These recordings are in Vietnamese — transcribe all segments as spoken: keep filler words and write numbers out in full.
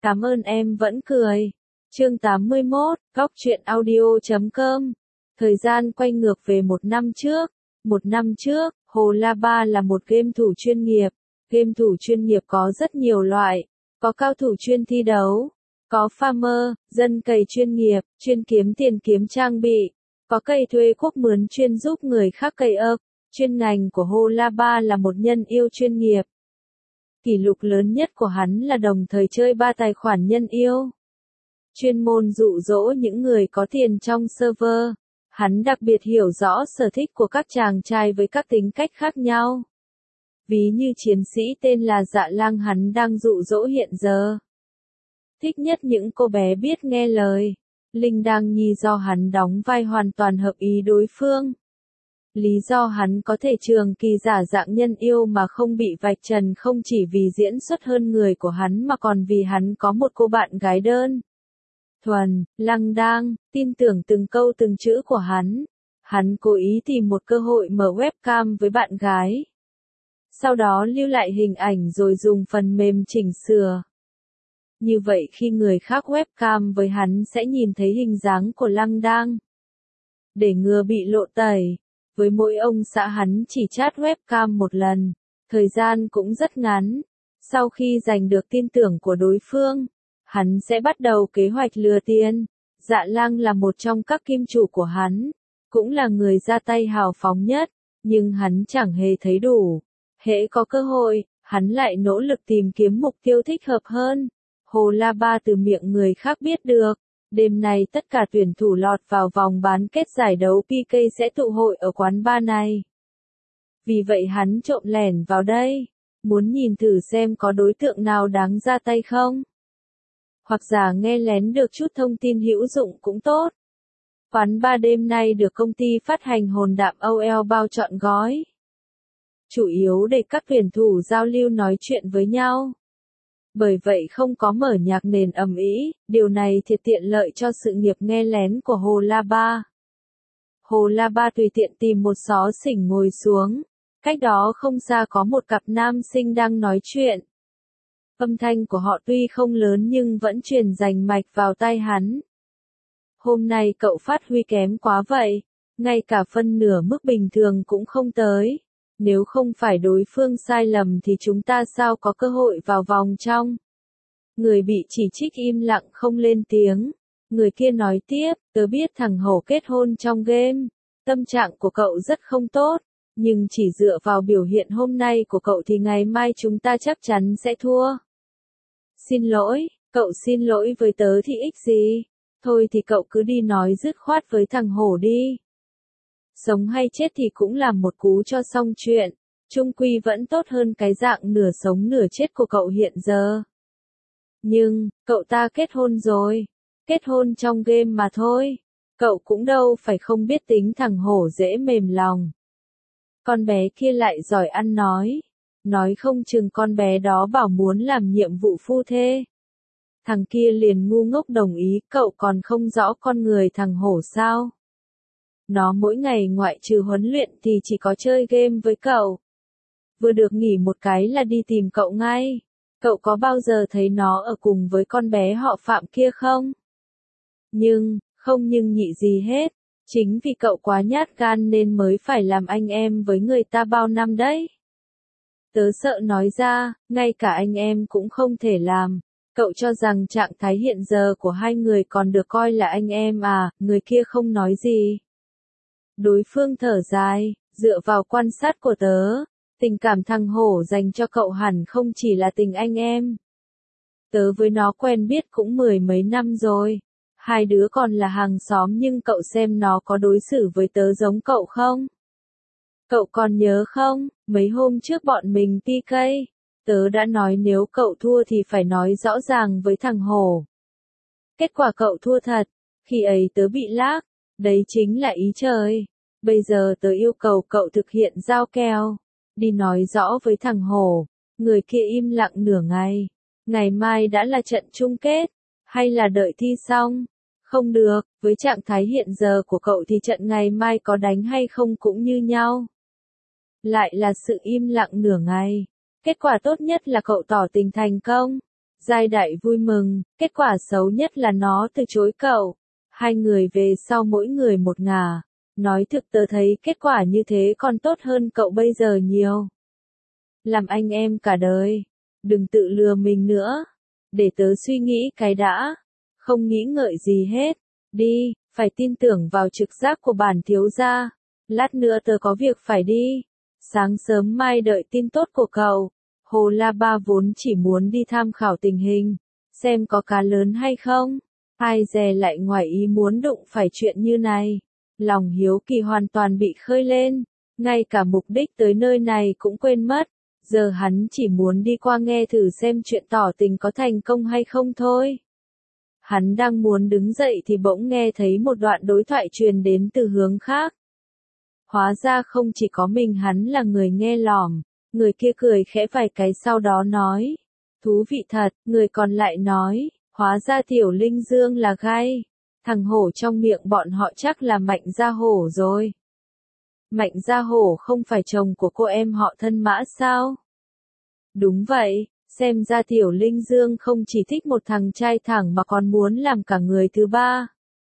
Cảm ơn em vẫn cười. Chương tám mươi mốt, góc truyện audio chấm com. Thời gian quay ngược về một năm trước. Một năm trước, Hồ La Ba là một game thủ chuyên nghiệp. Game thủ chuyên nghiệp có rất nhiều loại. Có cao thủ chuyên thi đấu. Có farmer, dân cày chuyên nghiệp, chuyên kiếm tiền kiếm trang bị. Có cày thuê quốc mướn chuyên giúp người khác cày ấp. Chuyên ngành của Hồ La Ba là một nhân yêu chuyên nghiệp. Kỷ lục lớn nhất của hắn là đồng thời chơi ba tài khoản nhân yêu. Chuyên môn dụ dỗ những người có tiền trong server. Hắn đặc biệt hiểu rõ sở thích của các chàng trai với các tính cách khác nhau. Ví như chiến sĩ tên là Dạ Lang hắn đang dụ dỗ hiện giờ. Thích nhất những cô bé biết nghe lời. Linh Đang Nhi do hắn đóng vai hoàn toàn hợp ý đối phương. Lý do hắn có thể trường kỳ giả dạng nhân yêu mà không bị vạch trần không chỉ vì diễn xuất hơn người của hắn mà còn vì hắn có một cô bạn gái đơn thuần, Lăng Đang, tin tưởng từng câu từng chữ của hắn. Hắn cố ý tìm một cơ hội mở webcam với bạn gái. Sau đó lưu lại hình ảnh rồi dùng phần mềm chỉnh sửa. Như vậy khi người khác webcam với hắn sẽ nhìn thấy hình dáng của Lăng Đang. Để ngừa bị lộ tẩy, với mỗi ông xã hắn chỉ chat webcam một lần, thời gian cũng rất ngắn. Sau khi giành được tin tưởng của đối phương, hắn sẽ bắt đầu kế hoạch lừa tiền. Dạ Lang là một trong các kim chủ của hắn, cũng là người ra tay hào phóng nhất, nhưng hắn chẳng hề thấy đủ. Hễ có cơ hội, hắn lại nỗ lực tìm kiếm mục tiêu thích hợp hơn. Hồ La Ba từ miệng người khác biết được, đêm nay tất cả tuyển thủ lọt vào vòng bán kết giải đấu pê ca sẽ tụ hội ở quán bar này. Vì vậy hắn trộm lẻn vào đây, muốn nhìn thử xem có đối tượng nào đáng ra tay không. Hoặc giả nghe lén được chút thông tin hữu dụng cũng tốt. Quán bar đêm nay được công ty phát hành Hồn Đạm ô lờ bao trọn gói. Chủ yếu để các tuyển thủ giao lưu nói chuyện với nhau. Bởi vậy không có mở nhạc nền ầm ĩ, điều này thiệt tiện lợi cho sự nghiệp nghe lén của Hồ La Ba. Hồ La Ba tùy tiện tìm một xó xỉnh ngồi xuống, cách đó không xa có một cặp nam sinh đang nói chuyện. Âm thanh của họ tuy không lớn nhưng vẫn truyền rành mạch vào tai hắn. Hôm nay cậu phát huy kém quá vậy, ngay cả phân nửa mức bình thường cũng không tới. Nếu không phải đối phương sai lầm thì chúng ta sao có cơ hội vào vòng trong. Người bị chỉ trích im lặng không lên tiếng. Người kia nói tiếp, tớ biết thằng Hổ kết hôn trong game. Tâm trạng của cậu rất không tốt. Nhưng chỉ dựa vào biểu hiện hôm nay của cậu thì ngày mai chúng ta chắc chắn sẽ thua. Xin lỗi, cậu xin lỗi với tớ thì ích gì. Thôi thì cậu cứ đi nói dứt khoát với thằng Hổ đi. Sống hay chết thì cũng làm một cú cho xong chuyện, chung quy vẫn tốt hơn cái dạng nửa sống nửa chết của cậu hiện giờ. Nhưng, cậu ta kết hôn rồi, kết hôn trong game mà thôi, cậu cũng đâu phải không biết tính thằng Hổ dễ mềm lòng. Con bé kia lại giỏi ăn nói, nói không chừng con bé đó bảo muốn làm nhiệm vụ phu thê. Thằng kia liền ngu ngốc đồng ý, cậu còn không rõ con người thằng Hổ sao? Nó mỗi ngày ngoại trừ huấn luyện thì chỉ có chơi game với cậu. Vừa được nghỉ một cái là đi tìm cậu ngay. Cậu có bao giờ thấy nó ở cùng với con bé họ Phạm kia không? Nhưng, không nhưng nhị gì hết. Chính vì cậu quá nhát gan nên mới phải làm anh em với người ta bao năm đấy. Tớ sợ nói ra, ngay cả anh em cũng không thể làm. Cậu cho rằng trạng thái hiện giờ của hai người còn được coi là anh em à, người kia không nói gì. Đối phương thở dài, dựa vào quan sát của tớ, tình cảm thằng Hổ dành cho cậu hẳn không chỉ là tình anh em. Tớ với nó quen biết cũng mười mấy năm rồi, hai đứa còn là hàng xóm nhưng cậu xem nó có đối xử với tớ giống cậu không? Cậu còn nhớ không, mấy hôm trước bọn mình pê ca, tớ đã nói nếu cậu thua thì phải nói rõ ràng với thằng Hổ. Kết quả cậu thua thật, khi ấy tớ bị lag. Đấy chính là ý trời. Bây giờ tớ yêu cầu cậu thực hiện giao kèo. Đi nói rõ với thằng Hổ. Người kia im lặng nửa ngày. Ngày mai đã là trận chung kết. Hay là đợi thi xong? Không được, với trạng thái hiện giờ của cậu thì trận ngày mai có đánh hay không cũng như nhau. Lại là sự im lặng nửa ngày. Kết quả tốt nhất là cậu tỏ tình thành công. Giai Đại vui mừng, kết quả xấu nhất là nó từ chối cậu. Hai người về sau mỗi người một ngả. Nói thực tớ thấy kết quả như thế còn tốt hơn cậu bây giờ nhiều. Làm anh em cả đời. Đừng tự lừa mình nữa. Để tớ suy nghĩ cái đã. Không nghĩ ngợi gì hết. Đi, phải tin tưởng vào trực giác của bản thiếu gia. Lát nữa tớ có việc phải đi. Sáng sớm mai đợi tin tốt của cậu. Hồ La Ba vốn chỉ muốn đi tham khảo tình hình. Xem có cá lớn hay không. Ai dè lại ngoài ý muốn đụng phải chuyện như này. Lòng hiếu kỳ hoàn toàn bị khơi lên. Ngay cả mục đích tới nơi này cũng quên mất. Giờ hắn chỉ muốn đi qua nghe thử xem chuyện tỏ tình có thành công hay không thôi. Hắn đang muốn đứng dậy thì bỗng nghe thấy một đoạn đối thoại truyền đến từ hướng khác. Hóa ra không chỉ có mình hắn là người nghe lỏm. Người kia cười khẽ vài cái sau đó nói. Thú vị thật, người còn lại nói. Hóa ra Tiểu Linh Dương là gai. Thằng hổ trong miệng bọn họ chắc là Mạnh Gia Hổ rồi. Mạnh Gia Hổ không phải chồng của cô em họ Thân Mã sao? Đúng vậy, xem ra Tiểu Linh Dương không chỉ thích một thằng trai thẳng mà còn muốn làm cả người thứ ba.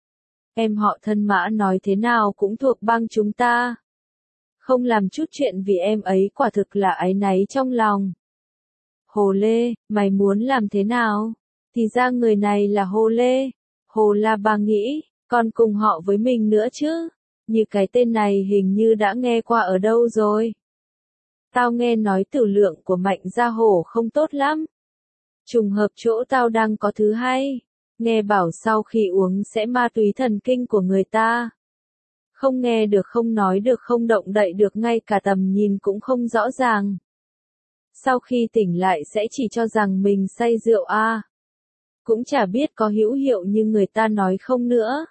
Em họ Thân Mã nói thế nào cũng thuộc bang chúng ta. Không làm chút chuyện vì em ấy quả thực là áy náy trong lòng. Hồ Lê, mày muốn làm thế nào? Thì ra người này là Hồ Lê. Hồ La Ba nghĩ, còn cùng họ với mình nữa chứ. Như cái tên này hình như đã nghe qua ở đâu rồi. Tao nghe nói tử lượng của Mạnh Gia Hổ không tốt lắm. Trùng hợp chỗ tao đang có thứ hay. Nghe bảo sau khi uống sẽ ma túy thần kinh của người ta. Không nghe được, không nói được, không động đậy được, ngay cả tầm nhìn cũng không rõ ràng. Sau khi tỉnh lại sẽ chỉ cho rằng mình say rượu a. À. Cũng chả biết có hữu hiệu như người ta nói không nữa.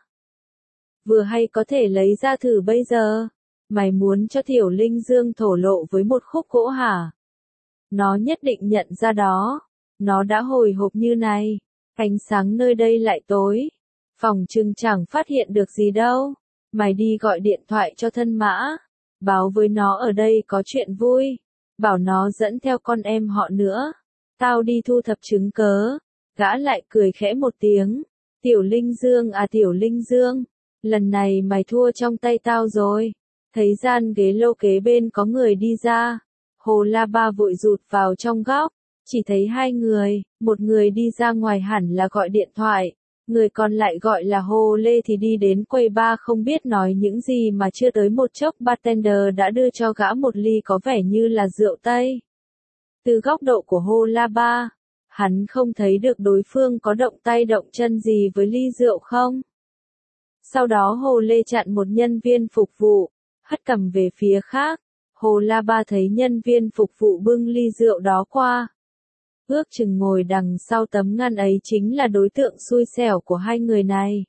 Vừa hay có thể lấy ra thử bây giờ. Mày muốn cho Tiểu Linh Dương thổ lộ với một khúc gỗ hả? Nó nhất định nhận ra đó. Nó đã hồi hộp như này. Ánh sáng nơi đây lại tối. Phòng trừng chẳng phát hiện được gì đâu. Mày đi gọi điện thoại cho Thân Mã. Báo với nó ở đây có chuyện vui. Bảo nó dẫn theo con em họ nữa. Tao đi thu thập chứng cớ. Gã lại cười khẽ một tiếng. Tiểu Linh Dương à Tiểu Linh Dương. Lần này mày thua trong tay tao rồi. Thấy gian ghế lô kế bên có người đi ra. Hồ La Ba vội rụt vào trong góc. Chỉ thấy hai người. Một người đi ra ngoài hẳn là gọi điện thoại. Người còn lại gọi là Hồ Lê thì đi đến quầy bar không biết nói những gì mà chưa tới một chốc bartender đã đưa cho gã một ly có vẻ như là rượu Tây. Từ góc độ của Hồ La Ba, hắn không thấy được đối phương có động tay động chân gì với ly rượu không. Sau đó Hồ Lê chặn một nhân viên phục vụ, hất cầm về phía khác. Hồ La Ba thấy nhân viên phục vụ bưng ly rượu đó qua. Ước chừng ngồi đằng sau tấm ngăn ấy chính là đối tượng xui xẻo của hai người này.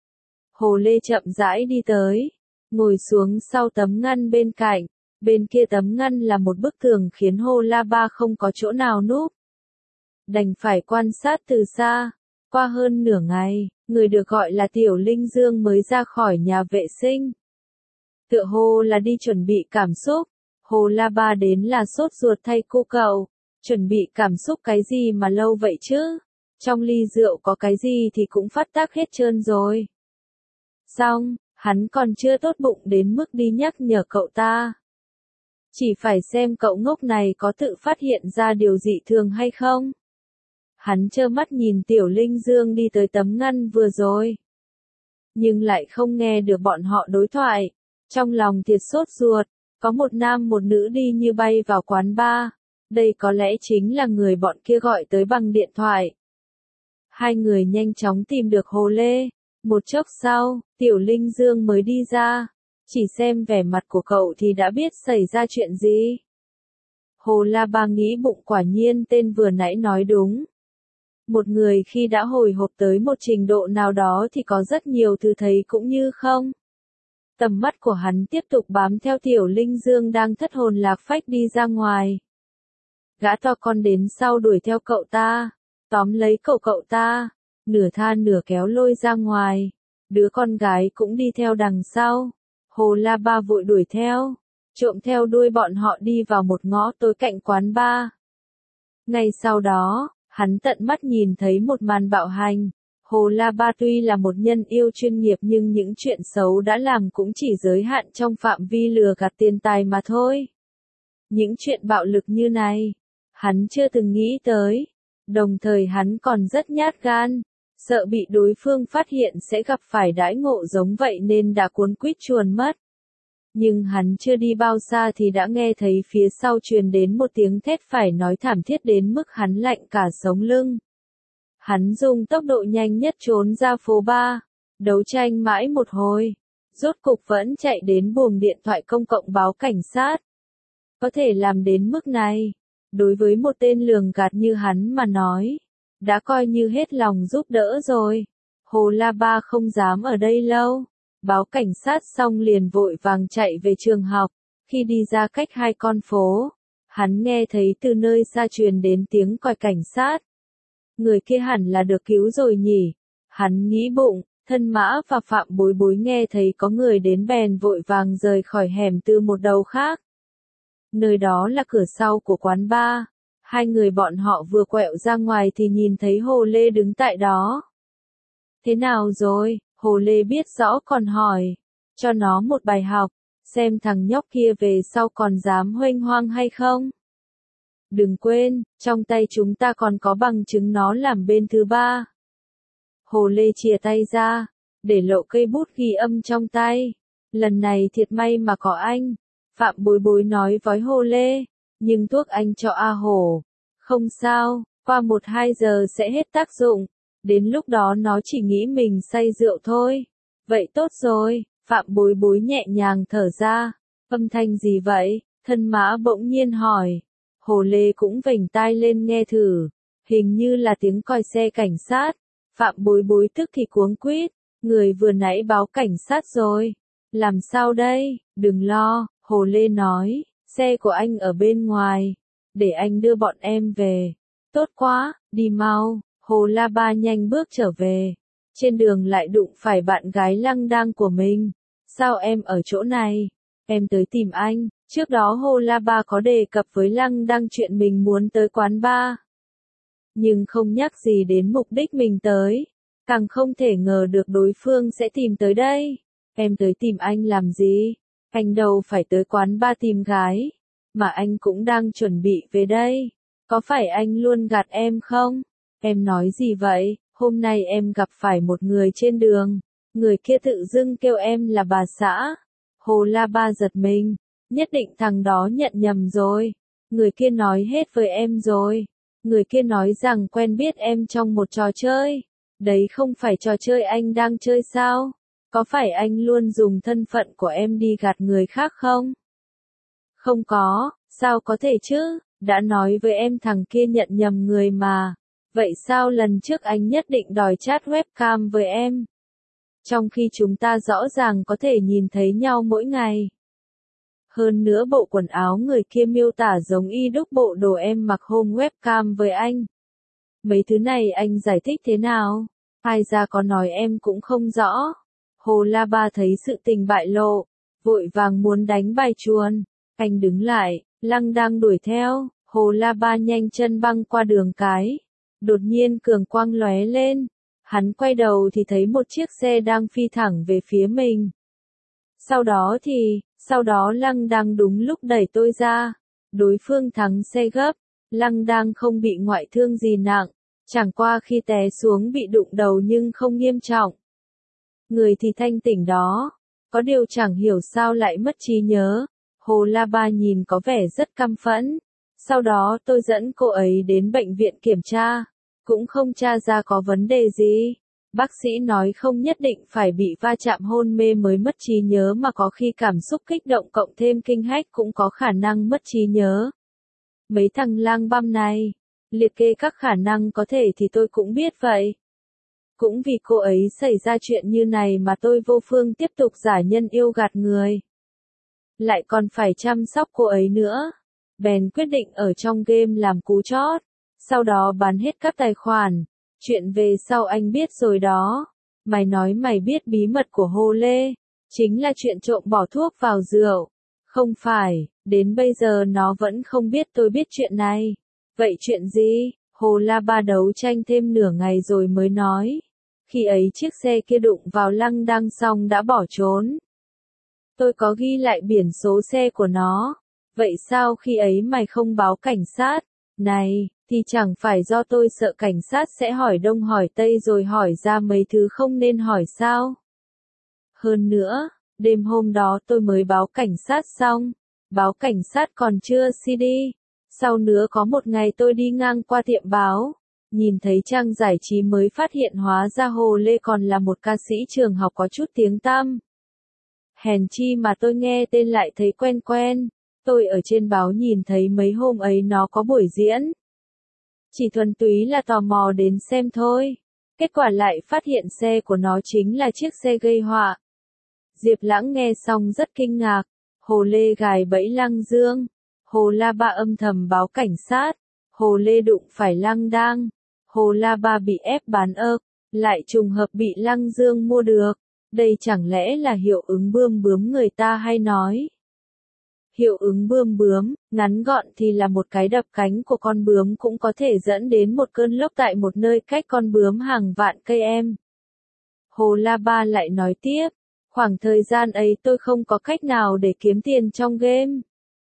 Hồ Lê chậm rãi đi tới, ngồi xuống sau tấm ngăn bên cạnh, bên kia tấm ngăn là một bức tường khiến Hồ La Ba không có chỗ nào núp. Đành phải quan sát từ xa, qua hơn nửa ngày, người được gọi là Tiểu Linh Dương mới ra khỏi nhà vệ sinh. Tựa hồ là đi chuẩn bị cảm xúc, Hồ La Ba đến là sốt ruột thay cô cậu. Chuẩn bị cảm xúc cái gì mà lâu vậy chứ? Trong ly rượu có cái gì thì cũng phát tác hết trơn rồi. Xong, hắn còn chưa tốt bụng đến mức đi nhắc nhở cậu ta. Chỉ phải xem cậu ngốc này có tự phát hiện ra điều dị thường hay không. Hắn trơ mắt nhìn Tiểu Linh Dương đi tới tấm ngăn vừa rồi. Nhưng lại không nghe được bọn họ đối thoại. Trong lòng thiệt sốt ruột, có một nam một nữ đi như bay vào quán bar. Đây có lẽ chính là người bọn kia gọi tới bằng điện thoại. Hai người nhanh chóng tìm được Hồ Lê. Một chốc sau, Tiểu Linh Dương mới đi ra. Chỉ xem vẻ mặt của cậu thì đã biết xảy ra chuyện gì. Hồ La Ba nghĩ bụng quả nhiên tên vừa nãy nói đúng. Một người khi đã hồi hộp tới một trình độ nào đó thì có rất nhiều thứ thấy cũng như không. Tầm mắt của hắn tiếp tục bám theo Tiểu Linh Dương đang thất hồn lạc phách đi ra ngoài. Gã to con đến sau đuổi theo cậu ta, tóm lấy cậu cậu ta, nửa tha nửa kéo lôi ra ngoài. Đứa con gái cũng đi theo đằng sau. Hồ La Ba vội đuổi theo, trộm theo đuôi bọn họ đi vào một ngõ tối cạnh quán bar. Ngay sau đó, Hắn tận mắt nhìn thấy một màn bạo hành. Hồ La Ba tuy là một nhân yêu chuyên nghiệp nhưng những chuyện xấu đã làm cũng chỉ giới hạn trong phạm vi lừa gạt tiền tài mà thôi. Những chuyện bạo lực như này, hắn chưa từng nghĩ tới. Đồng thời hắn còn rất nhát gan, sợ bị đối phương phát hiện sẽ gặp phải đãi ngộ giống vậy nên đã cuốn quýt chuồn mất. Nhưng hắn chưa đi bao xa thì đã nghe thấy phía sau truyền đến một tiếng thét phải nói thảm thiết đến mức hắn lạnh cả sống lưng. Hắn dùng tốc độ nhanh nhất trốn ra phố ba, đấu tranh mãi một hồi, rốt cục vẫn chạy đến buồng điện thoại công cộng báo cảnh sát. Có thể làm đến mức này, đối với một tên lường gạt như hắn mà nói, đã coi như hết lòng giúp đỡ rồi. Hồ La Ba không dám ở đây lâu, báo cảnh sát xong liền vội vàng chạy về trường học. Khi đi ra cách hai con phố, hắn nghe thấy từ nơi xa truyền đến tiếng còi cảnh sát. Người kia hẳn là được cứu rồi nhỉ. Hắn nghĩ bụng, Thân Mã và Phạm Bối Bối nghe thấy có người đến bèn vội vàng rời khỏi hẻm từ một đầu khác. Nơi đó là cửa sau của quán bar. Hai người bọn họ vừa quẹo ra ngoài thì nhìn thấy Hồ Lê đứng tại đó. Thế nào rồi? Hồ Lê biết rõ còn hỏi. Cho nó một bài học, xem thằng nhóc kia về sau còn dám huênh hoang hay không. Đừng quên, trong tay chúng ta còn có bằng chứng nó làm bên thứ ba. Hồ Lê chìa tay ra, để lộ cây bút ghi âm trong tay. Lần này thiệt may mà có anh. Phạm Bối Bối nói với Hồ Lê, nhưng thuốc anh cho A Hổ. Không sao, qua một hai giờ sẽ hết tác dụng. Đến lúc đó nó chỉ nghĩ mình say rượu thôi. Vậy tốt rồi, Phạm Bối Bối nhẹ nhàng thở ra. Âm thanh gì vậy? Thân Mã bỗng nhiên hỏi. Hồ Lê cũng vểnh tai lên nghe thử. Hình như là tiếng còi xe cảnh sát. Phạm Bối Bối tức thì cuống quýt. Người vừa nãy báo cảnh sát rồi. Làm sao đây? Đừng lo, Hồ Lê nói. Xe của anh ở bên ngoài. Để anh đưa bọn em về. Tốt quá, đi mau. Hồ La Ba nhanh bước trở về. Trên đường lại đụng phải bạn gái Lăng Đăng của mình. Sao em ở chỗ này? Em tới tìm anh. Trước đó Hồ La Ba có đề cập với Lăng Đăng chuyện mình muốn tới quán bar. Nhưng không nhắc gì đến mục đích mình tới. Càng không thể ngờ được đối phương sẽ tìm tới đây. Em tới tìm anh làm gì? Anh đâu phải tới quán bar tìm gái. Mà anh cũng đang chuẩn bị về đây. Có phải anh luôn gạt em không? Em nói gì vậy? Hôm nay em gặp phải một người trên đường. Người kia tự dưng kêu em là bà xã. Hồ La Ba giật mình. Nhất định thằng đó nhận nhầm rồi. Người kia nói hết với em rồi. Người kia nói rằng quen biết em trong một trò chơi. Đấy không phải trò chơi anh đang chơi sao? Có phải anh luôn dùng thân phận của em đi gạt người khác không? Không có, sao có thể chứ? Đã nói với em thằng kia nhận nhầm người mà. Vậy sao lần trước anh nhất định đòi chat webcam với em? Trong khi chúng ta rõ ràng có thể nhìn thấy nhau mỗi ngày. Hơn nữa bộ quần áo người kia miêu tả giống y đúc bộ đồ em mặc hôm webcam với anh. Mấy thứ này anh giải thích thế nào? Ai ra có nói em cũng không rõ. Hồ La Ba thấy sự tình bại lộ, vội vàng muốn đánh bài chuồn. Anh đứng lại, Lăng đang đuổi theo. Hồ La Ba nhanh chân băng qua đường cái. Đột nhiên cường quang lóe lên. Hắn quay đầu thì thấy một chiếc xe đang phi thẳng về phía mình. Sau đó thì, sau đó Lăng đang đúng lúc đẩy tôi ra. Đối phương thắng xe gấp. Lăng đang không bị ngoại thương gì nặng. Chẳng qua khi té xuống bị đụng đầu nhưng không nghiêm trọng. Người thì thanh tỉnh đó. Có điều chẳng hiểu sao lại mất trí nhớ. Hồ La Ba nhìn có vẻ rất căm phẫn. Sau đó tôi dẫn cô ấy đến bệnh viện kiểm tra. Cũng không tra ra có vấn đề gì. Bác sĩ nói không nhất định phải bị va chạm hôn mê mới mất trí nhớ mà có khi cảm xúc kích động cộng thêm kinh hách cũng có khả năng mất trí nhớ. Mấy thằng lang băm này, liệt kê các khả năng có thể thì tôi cũng biết vậy. Cũng vì cô ấy xảy ra chuyện như này mà tôi vô phương tiếp tục giả nhân yêu gạt người. Lại còn phải chăm sóc cô ấy nữa. Bèn quyết định ở trong game làm cú chót. Sau đó bán hết các tài khoản. Chuyện về sau anh biết rồi đó. Mày nói mày biết bí mật của Hồ Lê. Chính là chuyện trộm bỏ thuốc vào rượu. Không phải, đến bây giờ nó vẫn không biết tôi biết chuyện này. Vậy chuyện gì? Hồ La Ba đấu tranh thêm nửa ngày rồi mới nói. Khi ấy chiếc xe kia đụng vào lăng đăng xong đã bỏ trốn. Tôi có ghi lại biển số xe của nó. Vậy sao khi ấy mày không báo cảnh sát? Này, thì chẳng phải do tôi sợ cảnh sát sẽ hỏi đông hỏi tây rồi hỏi ra mấy thứ không nên hỏi sao? Hơn nữa, đêm hôm đó tôi mới báo cảnh sát xong. Báo cảnh sát còn chưa xê đê. Sau nữa có một ngày tôi đi ngang qua tiệm báo. Nhìn thấy trang giải trí mới phát hiện hóa ra Hồ Lê còn là một ca sĩ trường học có chút tiếng tăm. Hèn chi mà tôi nghe tên lại thấy quen quen. Tôi ở trên báo nhìn thấy mấy hôm ấy nó có buổi diễn. Chỉ thuần túy là tò mò đến xem thôi. Kết quả lại phát hiện xe của nó chính là chiếc xe gây họa. Diệp Lãng nghe xong rất kinh ngạc. Hồ Lê gài bẫy Lăng Dương. Hồ La Ba âm thầm báo cảnh sát. Hồ Lê đụng phải Lăng Đang. Hồ La Ba bị ép bán ợp. Lại trùng hợp bị Lăng Dương mua được. Đây chẳng lẽ là hiệu ứng bươm bướm người ta hay nói. Hiệu ứng bươm bướm, ngắn gọn thì là một cái đập cánh của con bướm cũng có thể dẫn đến một cơn lốc tại một nơi cách con bướm hàng vạn cây em. Hồ La Ba lại nói tiếp, khoảng thời gian ấy tôi không có cách nào để kiếm tiền trong game.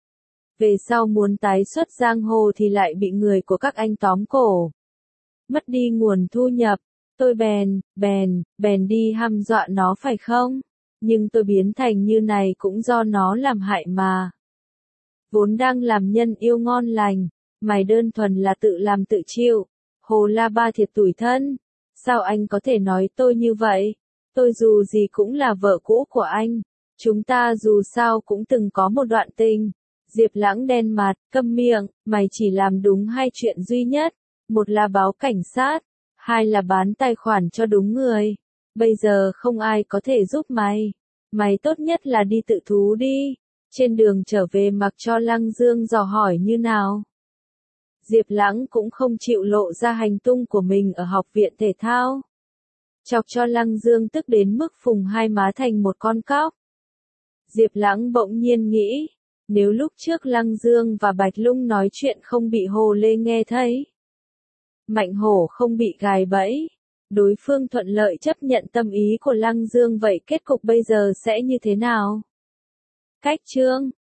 Về sau muốn tái xuất giang hồ thì lại bị người của các anh tóm cổ. Mất đi nguồn thu nhập, tôi bèn, bèn, bèn đi hăm dọa nó phải không? Nhưng tôi biến thành như này cũng do nó làm hại mà. Vốn đang làm nhân yêu ngon lành, mày đơn thuần là tự làm tự chịu. Hồ La Ba thiệt tủi thân. Sao anh có thể nói tôi như vậy? Tôi dù gì cũng là vợ cũ của anh. Chúng ta dù sao cũng từng có một đoạn tình. Diệp Lãng đen mặt, câm miệng, mày chỉ làm đúng hai chuyện duy nhất. Một là báo cảnh sát, hai là bán tài khoản cho đúng người. Bây giờ không ai có thể giúp mày. Mày tốt nhất là đi tự thú đi. Trên đường trở về mặc cho Lăng Dương dò hỏi như nào. Diệp Lãng cũng không chịu lộ ra hành tung của mình ở học viện thể thao. Chọc cho Lăng Dương tức đến mức phùng hai má thành một con cóc. Diệp Lãng bỗng nhiên nghĩ, nếu lúc trước Lăng Dương và Bạch Lung nói chuyện không bị Hồ Lê nghe thấy. Mạnh Hổ không bị gài bẫy. Đối phương thuận lợi chấp nhận tâm ý của Lăng Dương vậy kết cục bây giờ sẽ như thế nào? Cách chương